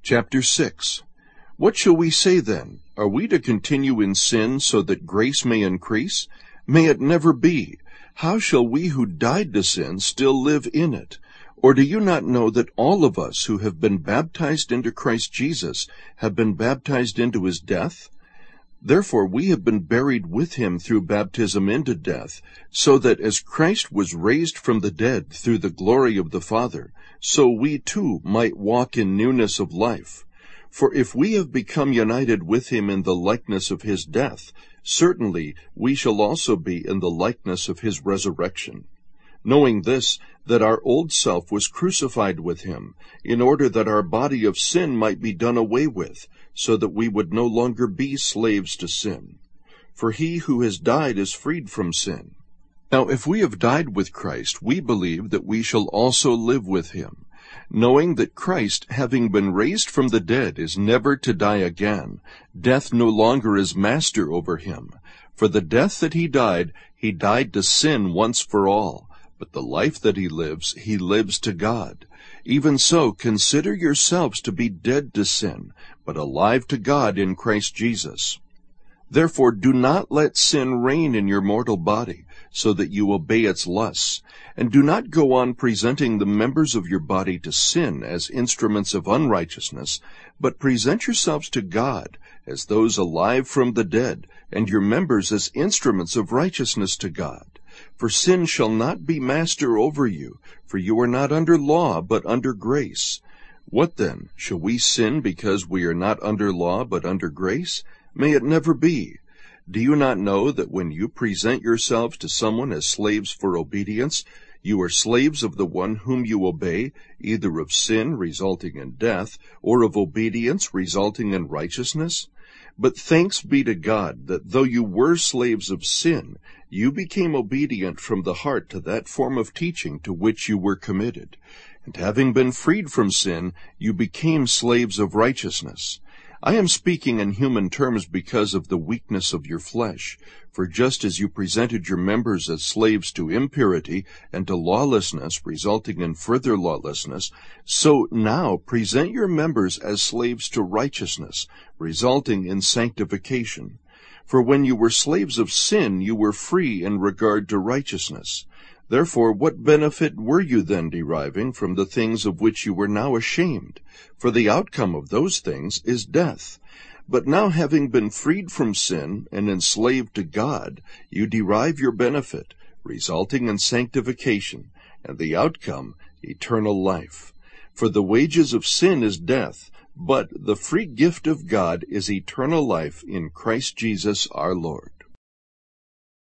Chapter 6. What shall we say then? Are we to continue in sin so that grace may increase? May it never be. How shall we who died to sin still live in it? Or do you not know that all of us who have been baptized into Christ Jesus have been baptized into his death? Therefore we have been buried with him through baptism into death, so that as Christ was raised from the dead through the glory of the Father, so we too might walk in newness of life. For if we have become united with him in the likeness of his death, certainly we shall also be in the likeness of his resurrection. Knowing this, that our old self was crucified with him, in order that our body of sin might be done away with, so that we would no longer be slaves to sin. For he who has died is freed from sin. Now if we have died with Christ, we believe that we shall also live with him, knowing that Christ, having been raised from the dead, is never to die again. Death no longer is master over him. For the death that he died to sin once for all. But the life that he lives to God. Even so, consider yourselves to be dead to sin, but alive to God in Christ Jesus. Therefore do not let sin reign in your mortal body, so that you obey its lusts. And do not go on presenting the members of your body to sin as instruments of unrighteousness, but present yourselves to God as those alive from the dead, and your members as instruments of righteousness to God. For sin shall not be master over you, for you are not under law, but under grace. What then? Shall we sin because we are not under law, but under grace? May it never be. Do you not know that when you present yourselves to someone as slaves for obedience, you are slaves of the one whom you obey, either of sin resulting in death, or of obedience resulting in righteousness? But thanks be to God that though you were slaves of sin, you became obedient from the heart to that form of teaching to which you were committed. And having been freed from sin, you became slaves of righteousness. I am speaking in human terms because of the weakness of your flesh. For just as you presented your members as slaves to impurity and to lawlessness, resulting in further lawlessness, so now present your members as slaves to righteousness, resulting in sanctification. For when you were slaves of sin, you were free in regard to righteousness. Therefore, what benefit were you then deriving from the things of which you were now ashamed? For the outcome of those things is death. But now, having been freed from sin and enslaved to God, you derive your benefit, resulting in sanctification, and the outcome, eternal life. For the wages of sin is death, but the free gift of God is eternal life in Christ Jesus our Lord.